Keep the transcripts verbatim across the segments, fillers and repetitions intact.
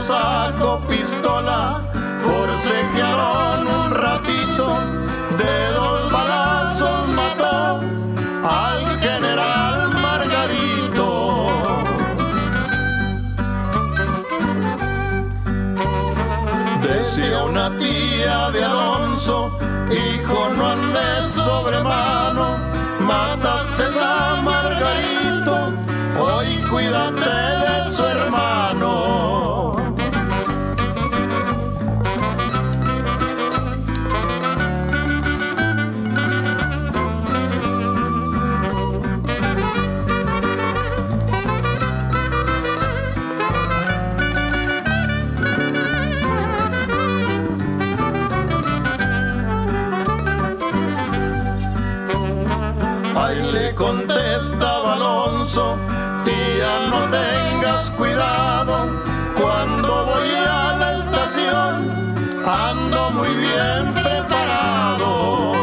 sacó pistola, forcejearon un ratito, de dos balazos mató al general Margarito. Decía una tía de Alonso: hijo, no andes sobre mano, mataste a Margarito, hoy cuídate de su hermano. Ahí le contestaba Alonso: tía, no tengas cuidado, cuando voy a la estación ando muy bien preparado.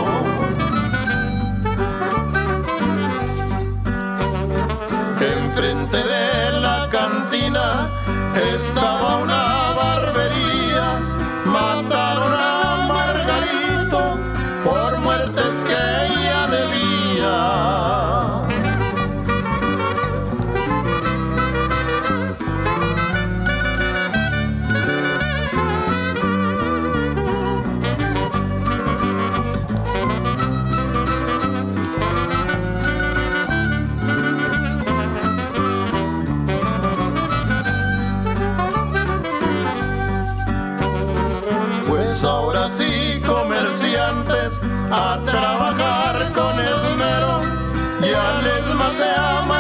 Enfrente de la cantina estaba una barbería, mataron a Margarito por muertes que ella debía. Pues ahora sí, comerciantes, a trabajar con esmero, ya les maté a